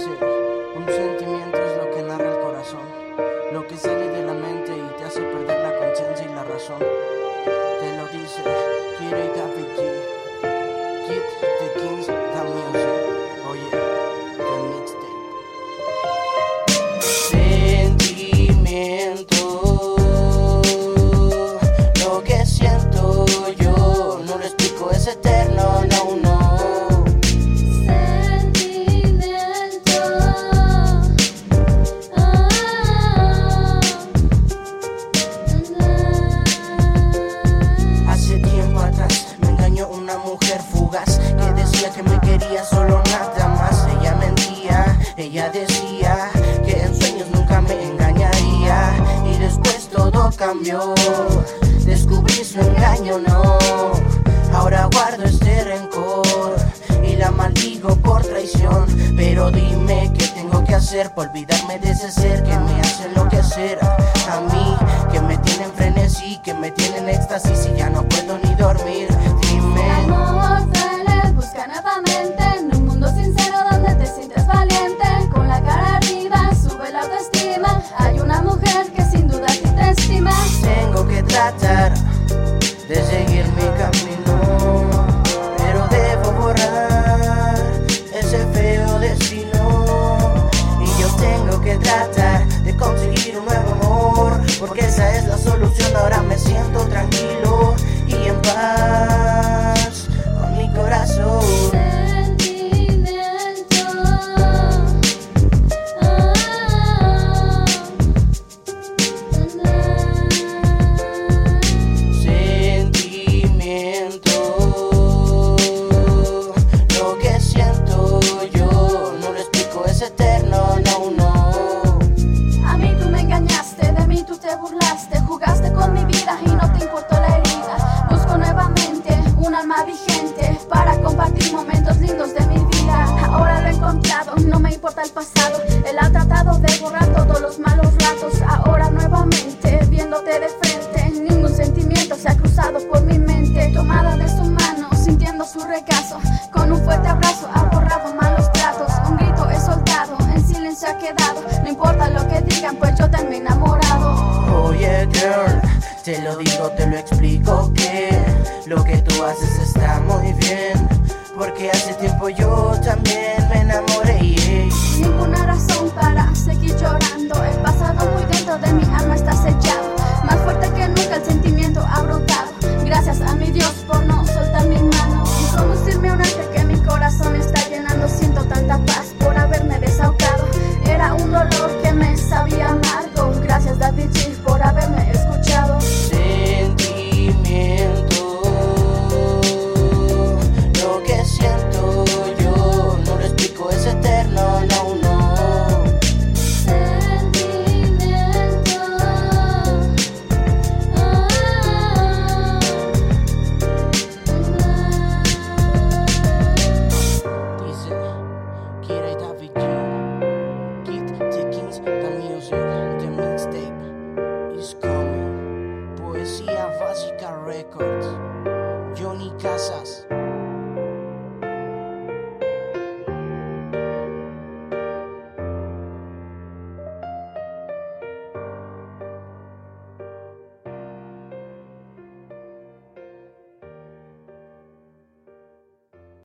dice: un sentimiento es lo que narra el corazón, lo que sale de la mente y te hace perder la conciencia y la razón. Te lo dice Kid y David G, Kid the Kings, the Music. Oye, the mixtape. Sentimiento, lo que siento yo, no lo explico, es eterno, no, no. Una mujer fugaz que decía que me quería, solo nada más. Ella mentía, ella decía que en sueños nunca me engañaría. Y después todo cambió, descubrí su engaño, no. Ahora guardo este rencor y la maldigo por traición. Pero dime qué tengo que hacer para olvidarme de ese ser que me hace enloquecer. A mí, que me tiene en frenesí, que me tiene en éxtasis y ya no puedo ni dormir. El amor duele, busca nuevamente en un mundo sincero donde te sientes valiente. Con la cara arriba, sube la autoestima. Hay una mujer que sin duda a ti te estima. Tengo que tratar de seguir mi camino, pero debo borrar ese feo destino. Y yo tengo que tratar de conseguir un nuevo amor, porque esa es la solución. Ahora me siento tranquilo y en paz con mi corazón. Sentimiento, lo que siento yo, no lo explico, es eterno, no, no. A mí tú me engañaste, de mí tú te burlaste, jugaste con mi vida y no te importó la herida. Busco nuevamente un alma vigente para compartir momentos lindos de mi vida. Ahora lo he encontrado, no me importa el pasado. Él ha tratado de borrar todos los malos ratos. Ahora nuevamente viéndote de frente, ningún sentimiento se ha cruzado por mi mente. Tomada de su mano, sintiendo su regazo, con un fuerte abrazo ha borrado malos tratos. Un grito he soltado, en silencio ha quedado. No importa lo que digan, pues yo te me he enamorado. Oye, girl, te lo digo, te lo explico, que lo que tú haces está muy bien, porque hace tiempo yo también